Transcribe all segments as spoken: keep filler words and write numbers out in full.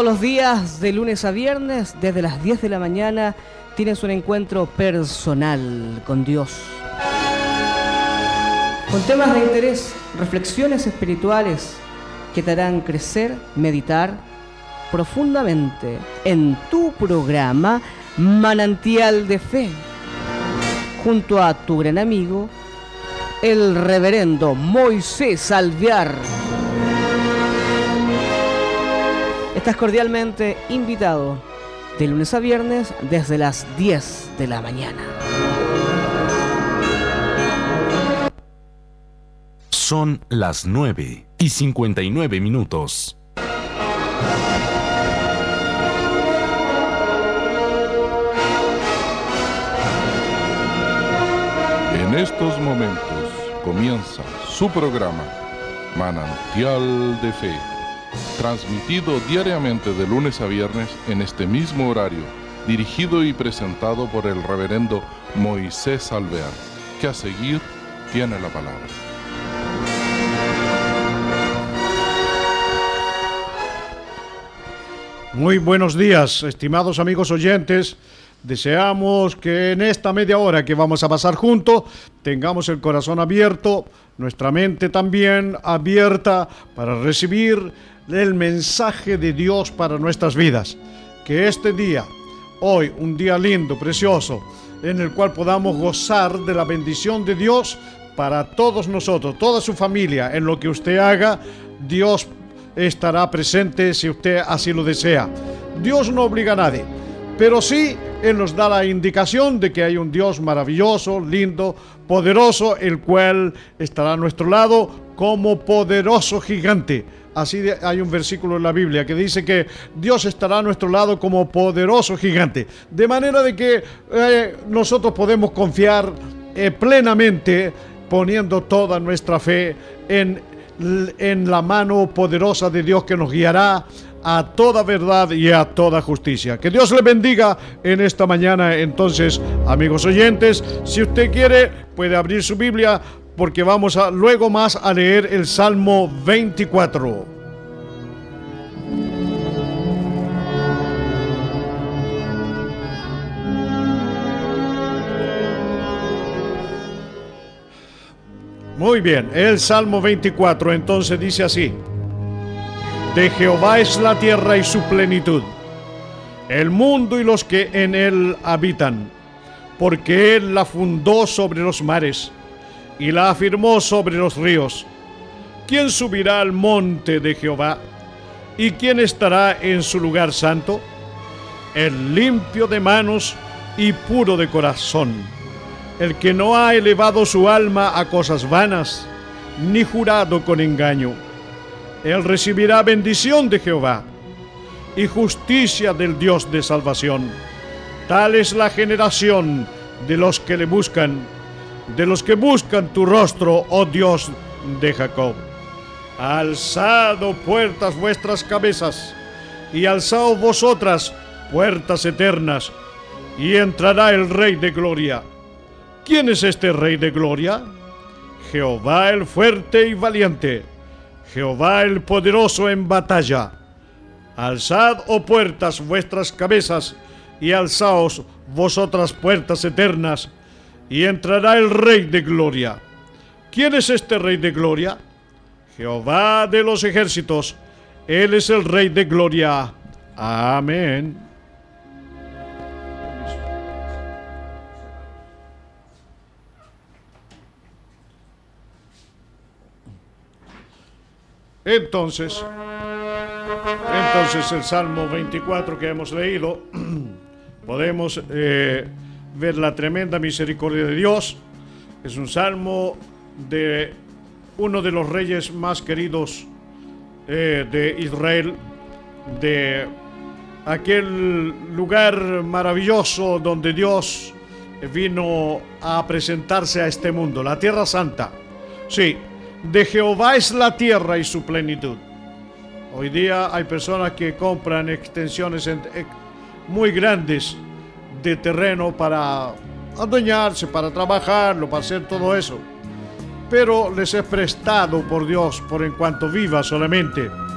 los días, de lunes a viernes, desde las diez de la mañana, tienes un encuentro personal con Dios. Con temas de interés, reflexiones espirituales que te harán crecer, meditar profundamente en tu programa Manantial de Fe, junto a tu gran amigo, el reverendo Moisés Alvear. Estás cordialmente invitado de lunes a viernes desde las diez de la mañana. Son las nueve y cincuenta y nueve minutos. En estos momentos comienza su programa Manantial de Fe, transmitido diariamente de lunes a viernes en este mismo horario, dirigido y presentado por el reverendo Moisés Alvear, que a seguir tiene la palabra. Muy buenos días, estimados amigos oyentes. Deseamos que en esta media hora que vamos a pasar juntos tengamos el corazón abierto, nuestra mente también abierta para recibir el mensaje de Dios para nuestras vidas. Que este día, hoy, un día lindo, precioso, en el cual podamos gozar de la bendición de Dios para todos nosotros, toda su familia. En lo que usted haga, Dios estará presente si usted así lo desea. Dios no obliga a nadie, pero sí Él nos da la indicación de que hay un Dios maravilloso, lindo, poderoso, el cual estará a nuestro lado como poderoso gigante. Así de, hay un versículo en la Biblia que dice que Dios estará a nuestro lado como poderoso gigante. De manera de que eh, nosotros podemos confiar eh, plenamente, poniendo toda nuestra fe en, en la mano poderosa de Dios, que nos guiará a toda verdad y a toda justicia. Que Dios le bendiga en esta mañana. Entonces, amigos oyentes, si usted quiere, puede abrir su Biblia, porque vamos a luego más a leer el Salmo veinticuatro. Muy bien, el Salmo veinticuatro entonces dice así: de Jehová es la tierra y su plenitud, el mundo y los que en él habitan, porque él la fundó sobre los mares y la afirmó sobre los ríos. ¿Quién subirá al monte de Jehová? ¿Y quién estará en su lugar santo? El limpio de manos y puro de corazón, el que no ha elevado su alma a cosas vanas, ni jurado con engaño. Él recibirá bendición de Jehová y justicia del Dios de salvación. Tal es la generación de los que le buscan, de los que buscan tu rostro, oh Dios de Jacob. Alzad, oh puertas, vuestras cabezas, y alzaos vosotras, puertas eternas, y entrará el Rey de gloria. ¿Quién es este Rey de gloria? Jehová el fuerte y valiente, Jehová el poderoso en batalla. Alzad, oh puertas, vuestras cabezas, y alzaos vosotras, puertas eternas, y entrará el Rey de gloria. ¿Quién es este Rey de gloria? Jehová de los ejércitos, Él es el Rey de gloria. Amén. Entonces, entonces el Salmo veinticuatro que hemos leído, podemos eh, ver la tremenda misericordia de Dios. Es un salmo de uno de los reyes más queridos eh, de Israel, de aquel lugar maravilloso donde Dios vino a presentarse a este mundo, la Tierra Santa. Sí, de Jehová es la tierra y su plenitud. Hoy día hay personas que compran extensiones en, eh, muy grandes de terreno para adueñarse, para trabajarlo, para hacer todo eso. Pero les es prestado por Dios por en cuanto viva solamente.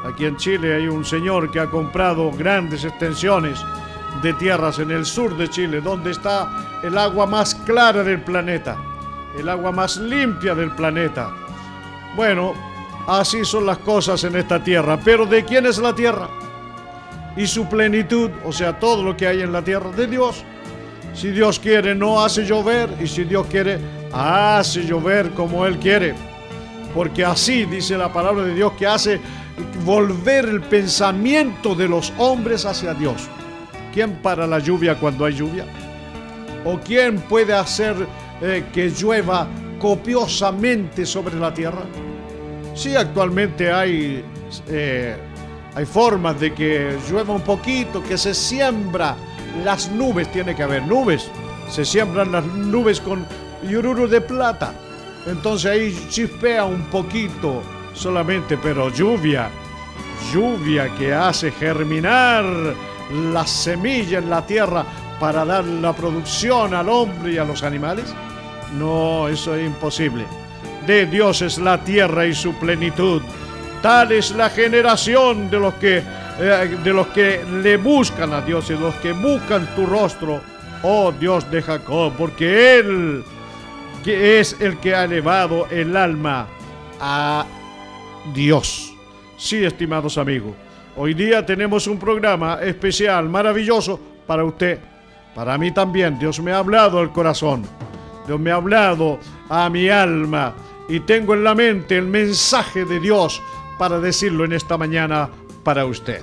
Aquí en Chile hay un señor que ha comprado grandes extensiones de tierras en el sur de Chile, donde está el agua más clara del planeta, el agua más limpia del planeta. Bueno, así son las cosas en esta tierra. Pero ¿de quién es la tierra? Y su plenitud, o sea, todo lo que hay en la tierra, de Dios. Si Dios quiere, no hace llover, y si Dios quiere, hace llover como Él quiere. Porque así dice la palabra de Dios, que hace volver el pensamiento de los hombres hacia Dios. ¿Quién para la lluvia cuando hay lluvia? ¿O quién puede hacer eh, que llueva copiosamente sobre la tierra? Sí, actualmente hay, eh, hay formas de que llueva un poquito, que se siembra las nubes, tiene que haber nubes, se siembran las nubes con yururu de plata, entonces ahí chispea un poquito solamente, pero lluvia, lluvia que hace germinar la semilla en la tierra para dar la producción al hombre y a los animales, no, eso es imposible. De Dios es la tierra y su plenitud. Tal es la generación de los que, eh, de los que le buscan a Dios y de los que buscan tu rostro, oh Dios de Jacob, porque Él que es el que ha elevado el alma a Dios. Sí, estimados amigos, hoy día tenemos un programa especial, maravilloso para usted, para mí también. Dios me ha hablado al corazón, Dios me ha hablado a mi alma, y tengo en la mente el mensaje de Dios para decirlo en esta mañana para usted.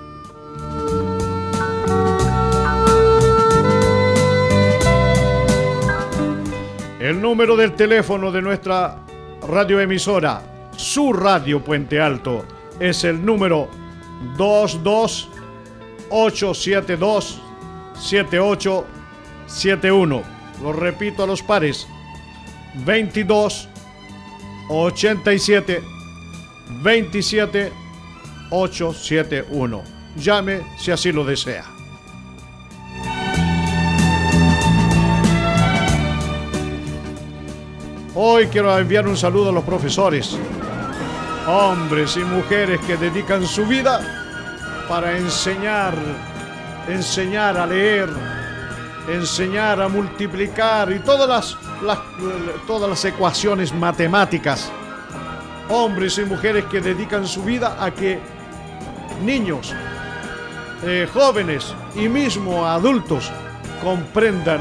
El número del teléfono de nuestra radioemisora, su radio Puente Alto, es el número dos dos ocho siete dos siete ocho siete uno. Lo repito a los pares: veintidós ochenta y siete veintisiete ochocientos setenta y uno. Llame si así lo desea. Hoy quiero enviar un saludo a los profesores, hombres y mujeres que dedican su vida para enseñar, enseñar a leer, enseñar a multiplicar y todas las, las, todas las ecuaciones matemáticas. Hombres y mujeres que dedican su vida a que niños, eh, jóvenes y mismo adultos comprendan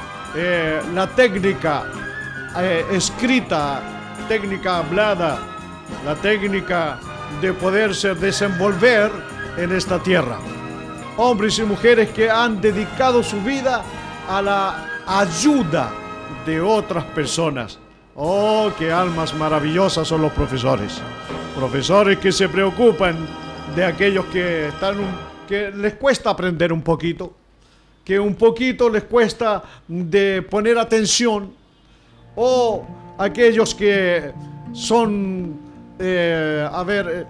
eh, la técnica eh, escrita, técnica hablada, la técnica de poderse desenvolver en esta tierra. Hombres y mujeres que han dedicado su vida a la ayuda de otras personas. Oh, qué almas maravillosas son los profesores. Profesores que se preocupan de aquellos que están un, que les cuesta aprender un poquito, que un poquito les cuesta de poner atención, o aquellos que son, eh, a ver,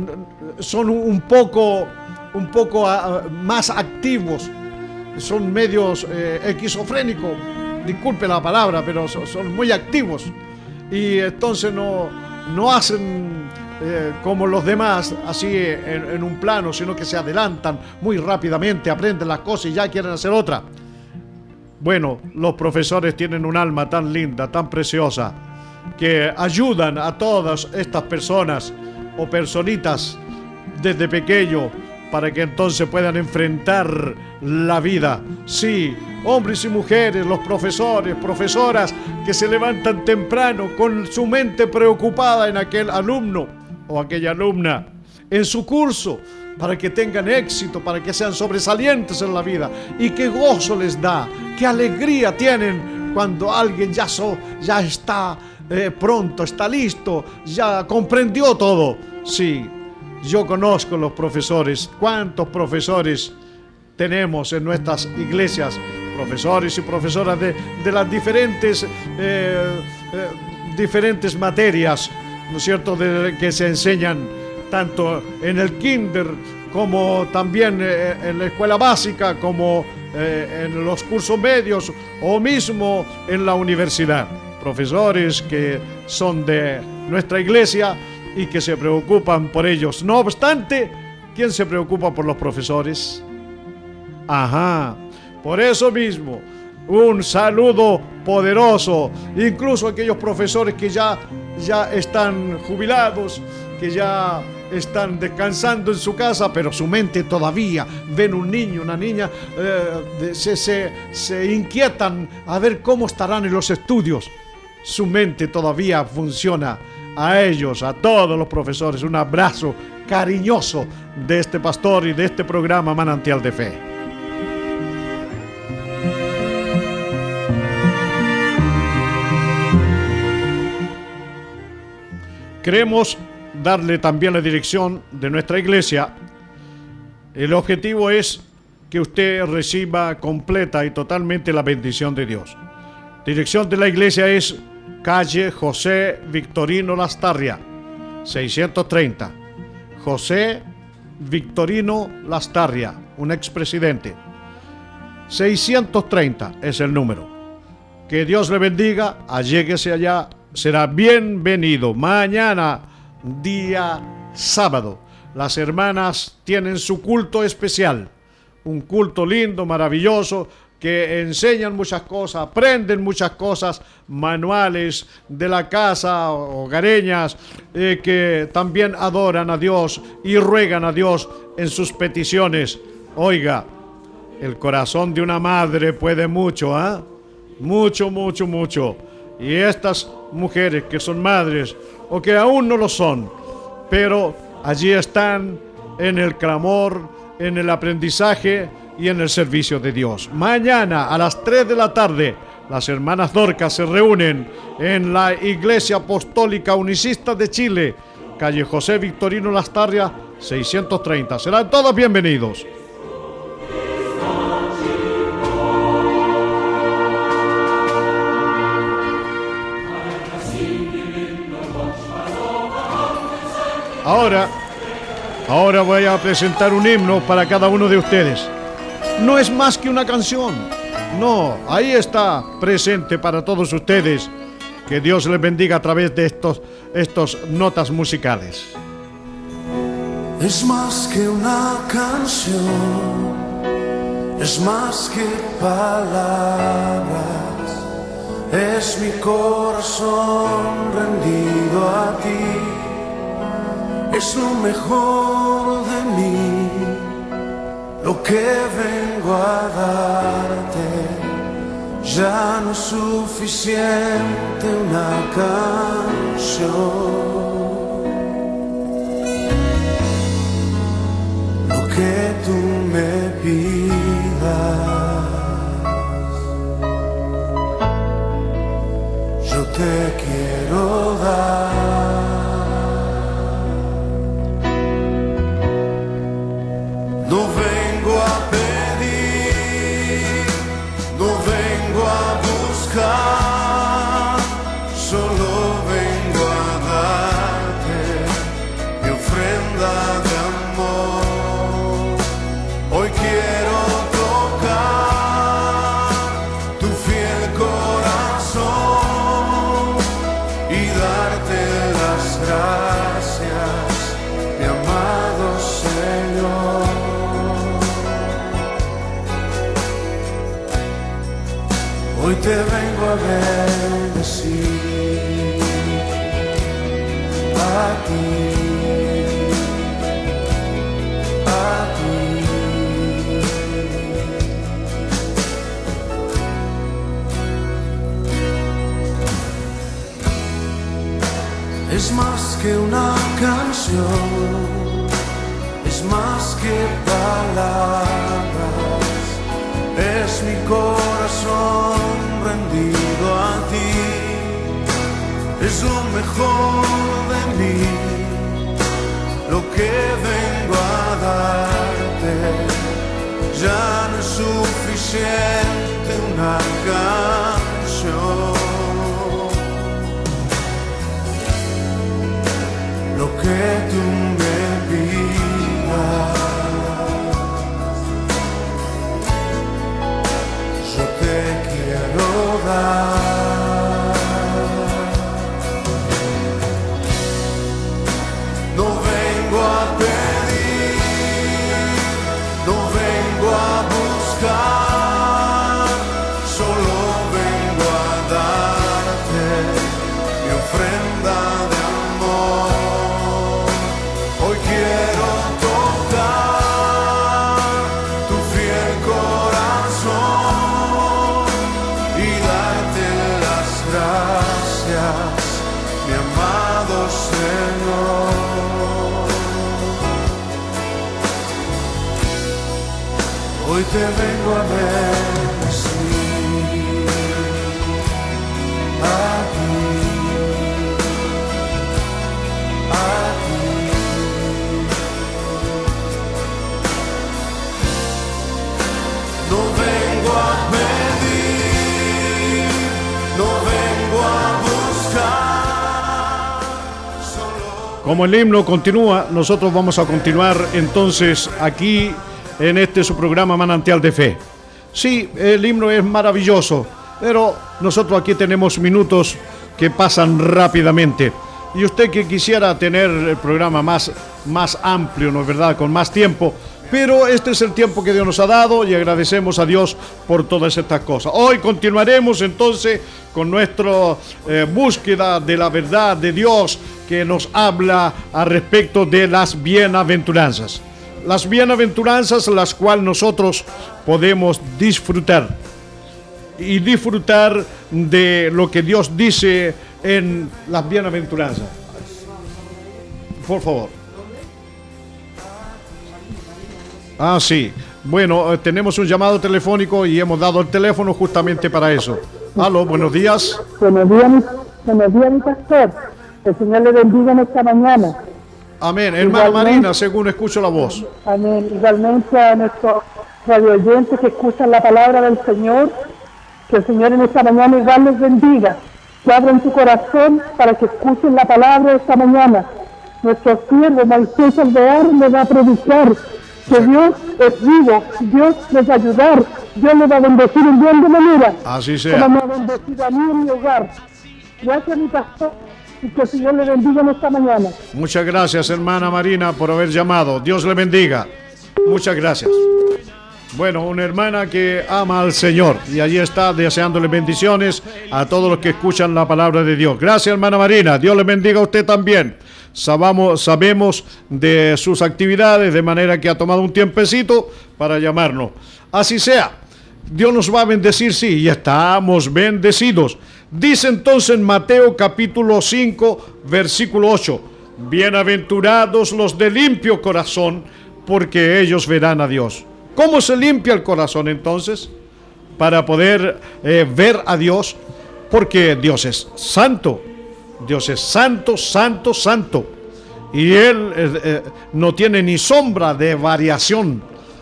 son un poco, un poco uh, más activos, son medios eh, esquizofrénicos. Disculpe la palabra, pero son, son muy activos y entonces no, no hacen eh, como los demás, así en, en un plano, sino que se adelantan muy rápidamente, aprenden las cosas y ya quieren hacer otra. Bueno, los profesores tienen un alma tan linda, tan preciosa, que ayudan a todas estas personas o personitas desde pequeño para que entonces puedan enfrentar la vida. Sí, hombres y mujeres, los profesores, profesoras que se levantan temprano con su mente preocupada en aquel alumno o aquella alumna, en su curso, para que tengan éxito, para que sean sobresalientes en la vida. Y qué gozo les da, qué alegría tienen cuando alguien ya, so, ya está eh, pronto, está listo, ya comprendió todo. Sí, yo conozco los profesores. ¿Cuántos profesores tenemos en nuestras iglesias? Profesores y profesoras de, de las diferentes, eh, eh, diferentes materias, ¿no es cierto?, de, que se enseñan tanto en el kinder como también eh, en la escuela básica, como eh, en los cursos medios o mismo en la universidad. Profesores que son de nuestra iglesia y que se preocupan por ellos. No obstante, ¿quién se preocupa por los profesores? Ajá, por eso mismo, un saludo poderoso, incluso aquellos profesores que ya, ya están jubilados, que ya están descansando en su casa, pero su mente todavía, ven un niño, una niña, eh, se, se, se inquietan a ver cómo estarán en los estudios. Su mente todavía funciona. A ellos, a todos los profesores, un abrazo cariñoso de este pastor y de este programa Manantial de Fe. Queremos darle también la dirección de nuestra iglesia. El objetivo es que usted reciba completa y totalmente la bendición de Dios. Dirección de la iglesia es calle José Victorino Lastarria, seiscientos treinta. José Victorino Lastarria, un expresidente. seiscientos treinta es el número. Que Dios le bendiga, alléguese allá, será bienvenido. Mañana, día sábado, las hermanas tienen su culto especial, un culto lindo, maravilloso, que enseñan muchas cosas, aprenden muchas cosas, manuales de la casa, hogareñas, eh, que también adoran a Dios y ruegan a Dios en sus peticiones. Oiga, el corazón de una madre puede mucho, ¿eh? Mucho, mucho, mucho. Y estas mujeres que son madres, o que aún no lo son, pero allí están en el clamor, en el aprendizaje y en el servicio de Dios. Mañana a las tres de la tarde, las hermanas Dorcas se reúnen en la Iglesia Apostólica Unicista de Chile, calle José Victorino Lastarria, seiscientos treinta. Serán todos bienvenidos. Ahora, ahora voy a presentar un himno para cada uno de ustedes. No es más que una canción. No, ahí está presente para todos ustedes. Que Dios les bendiga a través de estos, estos notas musicales. Es más que una canción, es más que palabras, es mi corazón rendido a ti, es lo mejor de mí, lo que vengo a darte. Ya no es suficiente una canción. Lo que tú me pidas, yo te quiero dar. No vengo a pedir, no vengo a buscar, solo vengo a darte mi ofrenda de amor. Hoy quiero tocar tu fiel corazón y darte las gracias, mi amado Señor. Hoy te vengo a bendecir a ti, a ti. Es más que una canción, es más que palabras, es mi corazón rendido a ti, es lo mejor de mí, lo que vengo a darte. Ya no es suficiente una canción. Lo que tú me pidas, yo te quiero dar. no vengo a pedir, no vengo a buscar, solo vengo a darte mi ofrenda de amor. Hoy quiero tocar tu fiel corazón y darte las gracias, mi amado Señor. Hoy te vengo a bendecir a ti, a ti. No vengo a pedir, no vengo a buscar, solo... Como el himno continúa, nosotros vamos a continuar entonces aquí en este su programa Manantial de Fe. Sí, el himno es maravilloso, pero nosotros aquí tenemos minutos que pasan rápidamente. Y usted que quisiera tener el programa más, más amplio, ¿no es verdad?, con más tiempo, pero este es el tiempo que Dios nos ha dado y agradecemos a Dios por todas estas cosas. Hoy continuaremos entonces con nuestra eh, búsqueda de la verdad de Dios, que nos habla a respecto de las bienaventuranzas. Las bienaventuranzas, las cuales nosotros podemos disfrutar y disfrutar de lo que Dios dice en las bienaventuranzas. Por favor. Ah, sí. Bueno, eh, tenemos un llamado telefónico y hemos dado el teléfono justamente para eso. Aló, buenos días. Buenos días, mi, buenos días, mi pastor. El Señor le bendiga en esta mañana. Amén. Hermana Marina, según escucho la voz. Amén. Igualmente a nuestros radio oyentes que escuchan la palabra del Señor, que el Señor en esta mañana igual les bendiga, que abran su corazón para que escuchen la palabra de esta mañana. Nuestro siervo Moisés Alvear le va a predicar que Dios es vivo, Dios les va a ayudar, Dios les va a bendecir en grande manera. Así sea. Como me ha bendecido a mí en mi hogar. Gracias, mi pastor. Y que el Señor le bendiga en esta mañana. Muchas gracias, hermana Marina, por haber llamado. Dios le bendiga. Muchas gracias. Bueno, una hermana que ama al Señor y allí está deseándole bendiciones a todos los que escuchan la palabra de Dios. Gracias, hermana Marina. Dios le bendiga a usted también. Sabamos, sabemos de sus actividades, de manera que ha tomado un tiempecito para llamarnos. Así sea. Dios nos va a bendecir, sí, y estamos bendecidos. Dice entonces en Mateo capítulo cinco, versículo ocho, bienaventurados los de limpio corazón, porque ellos verán a Dios. ¿Cómo se limpia el corazón entonces? Para poder eh, ver a Dios, porque Dios es santo. Dios es santo, santo, santo. Y Él eh, eh, no tiene ni sombra de variación.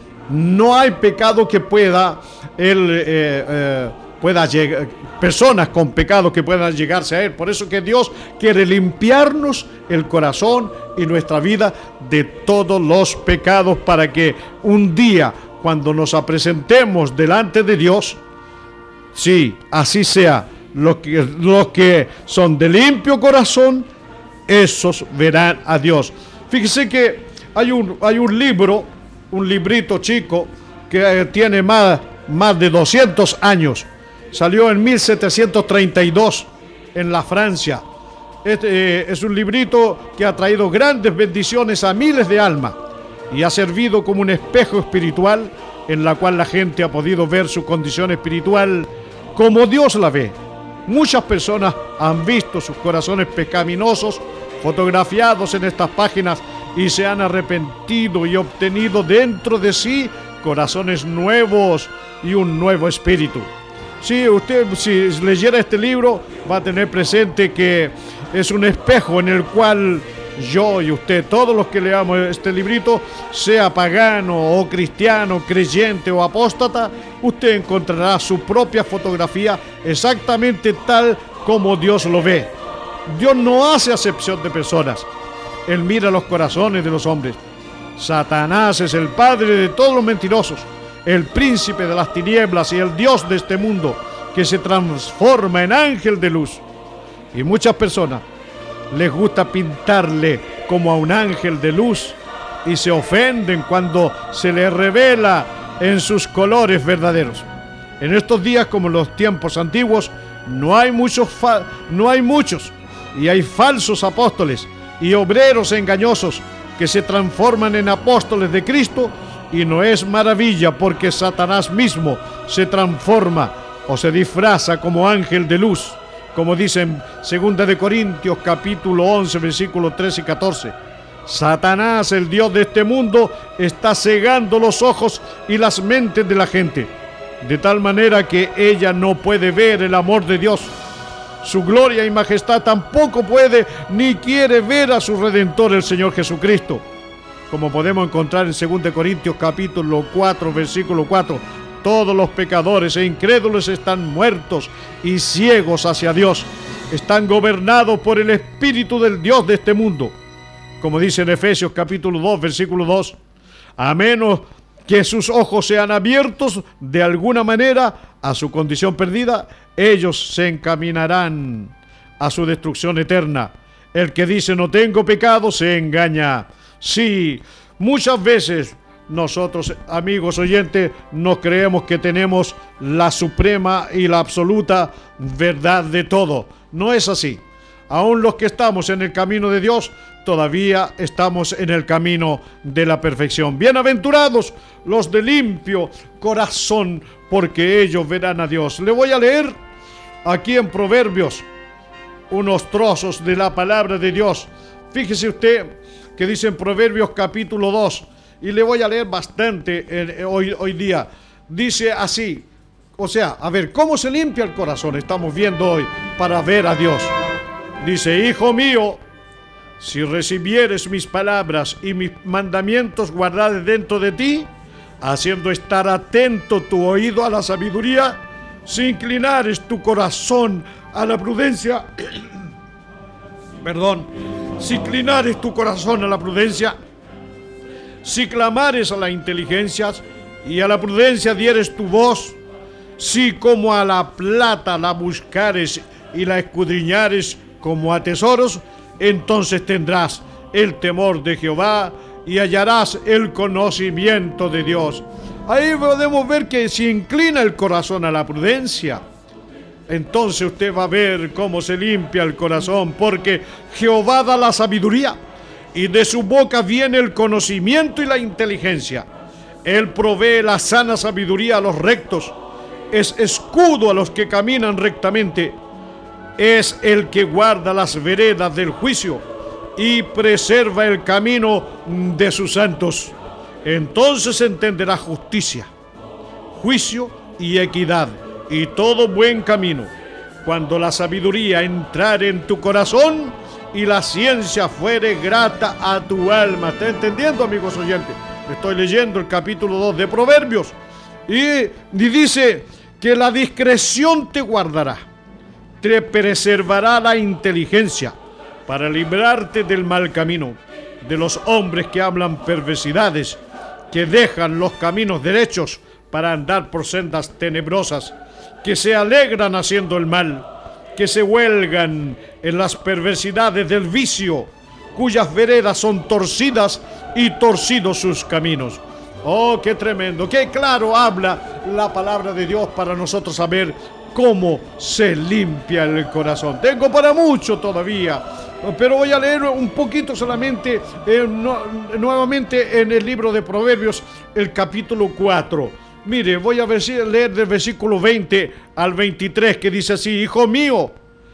No hay pecado que pueda Él... Eh, eh, pueda llegar, personas con pecado que puedan llegarse a Él. Por eso que Dios quiere limpiarnos el corazón y nuestra vida de todos los pecados, para que un día, cuando nos presentemos delante de Dios, sí, así sea, los que, los que son de limpio corazón, esos verán a Dios. Fíjese que hay un, hay un libro, un librito chico, que eh, tiene más, más de doscientos años. Salió en mil setecientos treinta y dos en la Francia. Este, eh, es un librito que ha traído grandes bendiciones a miles de almas y ha servido como un espejo espiritual en la cual la gente ha podido ver su condición espiritual como Dios la ve. Muchas personas han visto sus corazones pecaminosos fotografiados en estas páginas y se han arrepentido y obtenido dentro de sí corazones nuevos y un nuevo espíritu. Si usted si leyera este libro, va a tener presente que es un espejo en el cual yo y usted, todos los que leamos este librito, sea pagano o cristiano, creyente o apóstata, usted encontrará su propia fotografía exactamente tal como Dios lo ve. Dios no hace acepción de personas. Él mira los corazones de los hombres. Satanás es el padre de todos los mentirosos, el príncipe de las tinieblas y el Dios de este mundo, que se transforma en ángel de luz. Y muchas personas les gusta pintarle como a un ángel de luz y se ofenden cuando se les revela en sus colores verdaderos. En estos días, como en los tiempos antiguos, no hay muchos, fa- no hay muchos y hay falsos apóstoles y obreros engañosos que se transforman en apóstoles de Cristo, y no es maravilla, porque Satanás mismo se transforma o se disfraza como ángel de luz, como dice en segunda de Corintios capítulo once versículos trece y catorce. Satanás, el Dios de este mundo, está cegando los ojos y las mentes de la gente, de tal manera que ella no puede ver el amor de Dios. Su gloria y majestad tampoco puede ni quiere ver a su Redentor, el Señor Jesucristo. Como podemos encontrar en segunda de Corintios capítulo cuatro versículo cuatro, todos los pecadores e incrédulos están muertos y ciegos hacia Dios. Están gobernados por el espíritu del Dios de este mundo. Como dice en Efesios capítulo dos versículo dos, a menos que sus ojos sean abiertos de alguna manera a su condición perdida, ellos se encaminarán a su destrucción eterna. El que dice no tengo pecado se engaña. Sí, muchas veces nosotros, amigos oyentes, nos creemos que tenemos la suprema y la absoluta verdad de todo. No es así. Aún los que estamos en el camino de Dios, todavía estamos en el camino de la perfección. Bienaventurados los de limpio corazón, porque ellos verán a Dios. Le voy a leer aquí en Proverbios unos trozos de la palabra de Dios. Fíjese usted que dice en Proverbios capítulo dos, y le voy a leer bastante eh, hoy, hoy día. Dice así, o sea, a ver, ¿cómo se limpia el corazón? Estamos viendo hoy para ver a Dios. Dice, hijo mío, si recibieres mis palabras y mis mandamientos guardares dentro de ti, haciendo estar atento tu oído a la sabiduría, si inclinares tu corazón a la prudencia, perdón, si inclinares tu corazón a la prudencia, si clamares a la inteligencia y a la prudencia dieres tu voz, si como a la plata la buscares y la escudriñares como a tesoros, entonces tendrás el temor de Jehová y hallarás el conocimiento de Dios. Ahí podemos ver que si inclina el corazón a la prudencia, entonces usted va a ver cómo se limpia el corazón, porque Jehová da la sabiduría y de su boca viene el conocimiento y la inteligencia. Él provee la sana sabiduría a los rectos, es escudo a los que caminan rectamente, es el que guarda las veredas del juicio y preserva el camino de sus santos. Entonces entenderá justicia, juicio y equidad y todo buen camino. Cuando la sabiduría entrare en tu corazón y la ciencia fuere grata a tu alma. ¿Está entendiendo, amigos oyentes? Estoy leyendo el capítulo dos de Proverbios y, y dice que la discreción te guardará, te preservará la inteligencia para librarte del mal camino, de los hombres que hablan perversidades, que dejan los caminos derechos para andar por sendas tenebrosas, que se alegran haciendo el mal, que se huelgan en las perversidades del vicio, cuyas veredas son torcidas y torcidos sus caminos. Oh, qué tremendo, qué claro habla la palabra de Dios para nosotros saber cómo se limpia el corazón. Tengo para mucho todavía, pero voy a leer un poquito solamente, eh, no, nuevamente en el libro de Proverbios, el capítulo cuatro. Mire, voy a leer del versículo veinte al veintitrés, que dice así: hijo mío,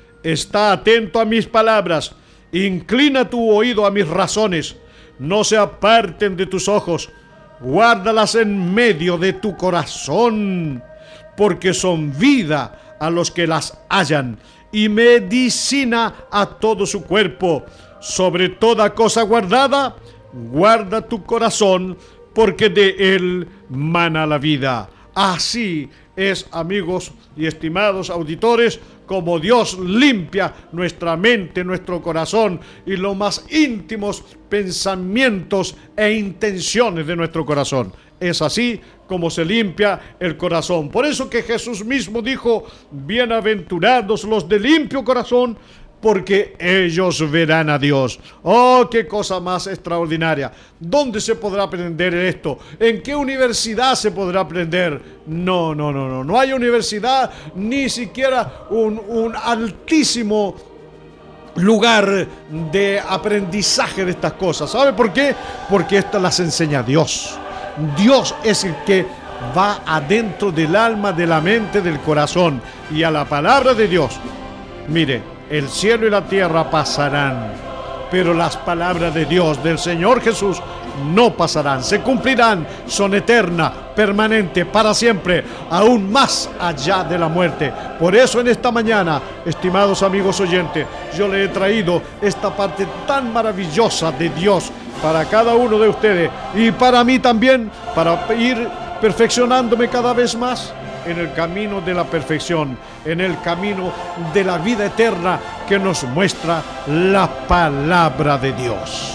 está atento a mis palabras, inclina tu oído a mis razones, no se aparten de tus ojos, guárdalas en medio de tu corazón, porque son vida a los que las hallan y medicina a todo su cuerpo. Sobre toda cosa guardada, guarda tu corazón, porque de él mana la vida. Así es, amigos y estimados auditores, como Dios limpia nuestra mente, nuestro corazón y los más íntimos pensamientos e intenciones de nuestro corazón. Es así como se limpia el corazón. Por eso que Jesús mismo dijo: bienaventurados los de limpio corazón, porque ellos verán a Dios. ¡Oh, qué cosa más extraordinaria! ¿Dónde se podrá aprender esto? ¿En qué universidad se podrá aprender? No, no, no, no. No hay universidad, ni siquiera un, un altísimo lugar de aprendizaje de estas cosas. ¿Sabe por qué? Porque estas las enseña Dios. Dios es el que va adentro del alma, de la mente, del corazón, y a la palabra de Dios. Mire, el cielo y la tierra pasarán, pero las palabras de Dios, del Señor Jesús, no pasarán, se cumplirán, son eternas, permanentes, para siempre, aún más allá de la muerte. Por eso en esta mañana, estimados amigos oyentes, yo les he traído esta parte tan maravillosa de Dios para cada uno de ustedes y para mí también, para ir perfeccionándome cada vez más en el camino de la perfección, en el camino de la vida eterna que nos muestra la palabra de Dios.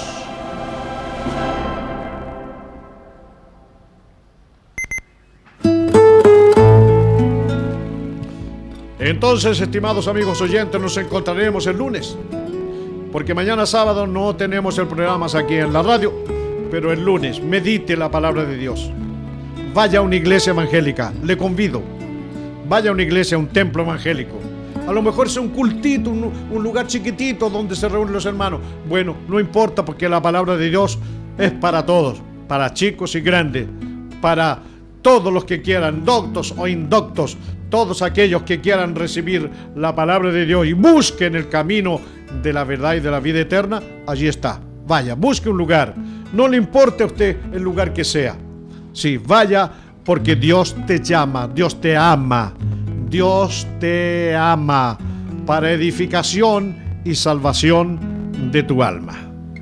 Entonces, estimados amigos oyentes, nos encontraremos el lunes, porque mañana sábado no tenemos el programa aquí en la radio, pero el lunes medite la palabra de Dios. Vaya a una iglesia evangélica, le convido. Vaya a una iglesia, a un templo evangélico. A lo mejor es un cultito, un, un lugar chiquitito donde se reúnen los hermanos. Bueno, no importa, porque la palabra de Dios es para todos, para chicos y grandes, para todos los que quieran, doctos o indoctos, todos aquellos que quieran recibir la palabra de Dios y busquen el camino de la verdad y de la vida eterna. Allí está. Vaya, busque un lugar. No le importe a usted el lugar que sea. Sí, vaya, porque Dios te llama, Dios te ama, Dios te ama para edificación y salvación de tu alma.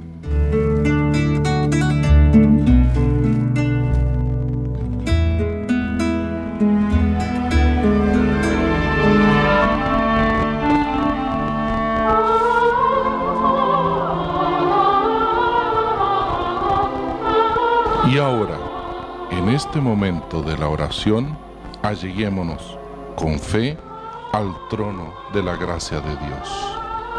Y ahora, en este momento de la oración, alleguémonos con fe al trono de la gracia de Dios.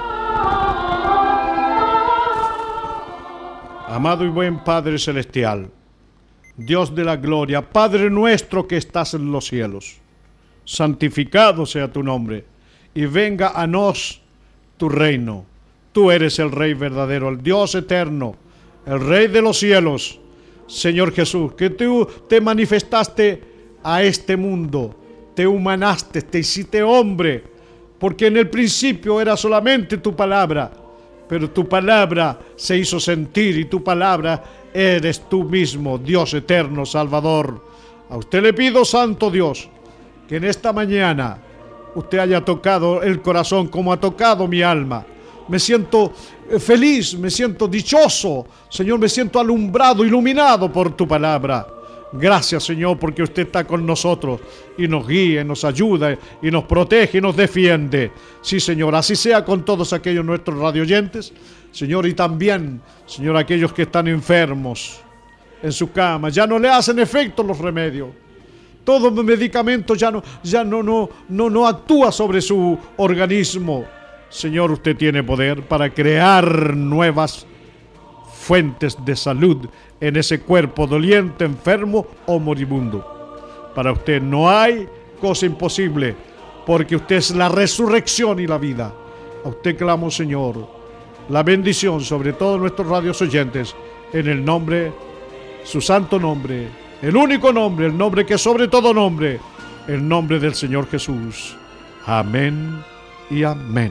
Amado y buen Padre Celestial, Dios de la gloria, Padre nuestro que estás en los cielos, santificado sea tu nombre, y venga a nos tu reino. Tú eres el Rey verdadero, el Dios eterno, el Rey de los cielos. Señor Jesús, que tú te manifestaste a este mundo, te humanaste, te hiciste hombre, porque en el principio era solamente tu palabra, pero tu palabra se hizo sentir y tu palabra eres tú mismo, Dios eterno, Salvador. A usted le pido, Santo Dios, que en esta mañana usted haya tocado el corazón como ha tocado mi alma. Me siento feliz, me siento dichoso, Señor, me siento alumbrado, iluminado por tu palabra. Gracias, Señor, porque usted está con nosotros y nos guía, nos ayuda y nos protege y nos defiende. Sí, Señor, así sea con todos aquellos nuestros radioyentes, Señor, y también, Señor, aquellos que están enfermos en su cama. Ya no le hacen efecto los remedios. Todo medicamento ya no, ya no, no, no, no actúa sobre su organismo. Señor, usted tiene poder para crear nuevas fuentes de salud en ese cuerpo doliente, enfermo o moribundo. Para usted no hay cosa imposible, porque usted es la resurrección y la vida. A usted clamo, Señor, la bendición sobre todos nuestros radios oyentes, en el nombre, su santo nombre, el único nombre, el nombre que es sobre todo nombre, el nombre del Señor Jesús. Amén y amén.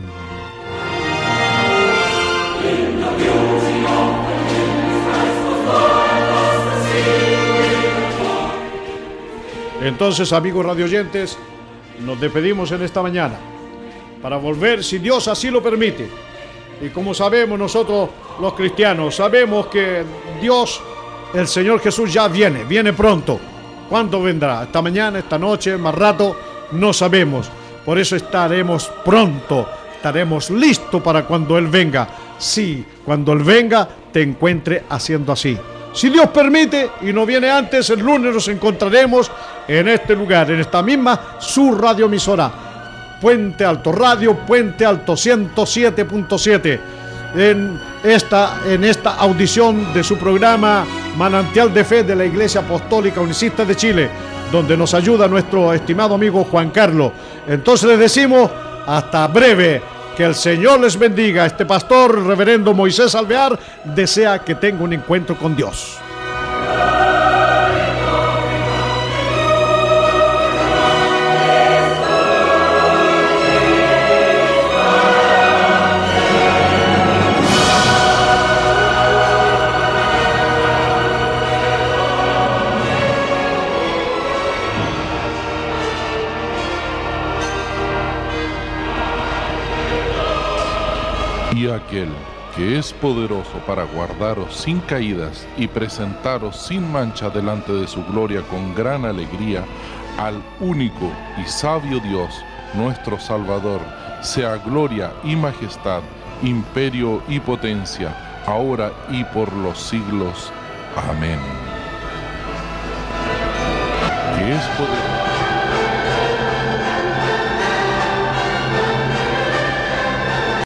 Entonces, amigos radioyentes, nos despedimos en esta mañana para volver, si Dios así lo permite. Y como sabemos nosotros los cristianos, sabemos que Dios, el Señor Jesús, ya viene, viene pronto. ¿Cuándo vendrá? ¿Esta mañana, esta noche, más rato? No sabemos. Por eso estaremos pronto, estaremos listos para cuando Él venga. Sí, cuando Él venga, te encuentre haciendo así. Si Dios permite y no viene antes, el lunes nos encontraremos en este lugar, en esta misma su radioemisora, Puente Alto, Radio Puente Alto ciento siete punto siete. En esta, en esta audición de su programa Manantial de Fe de la Iglesia Apostólica Unicista de Chile, donde nos ayuda nuestro estimado amigo Juan Carlos. Entonces les decimos hasta breve, que el Señor les bendiga. Este pastor, reverendo Moisés Alvear, desea que tenga un encuentro con Dios. Y aquel que es poderoso para guardaros sin caídas y presentaros sin mancha delante de su gloria con gran alegría, al único y sabio Dios, nuestro Salvador, sea gloria y majestad, imperio y potencia, ahora y por los siglos. Amén. Que es poderoso.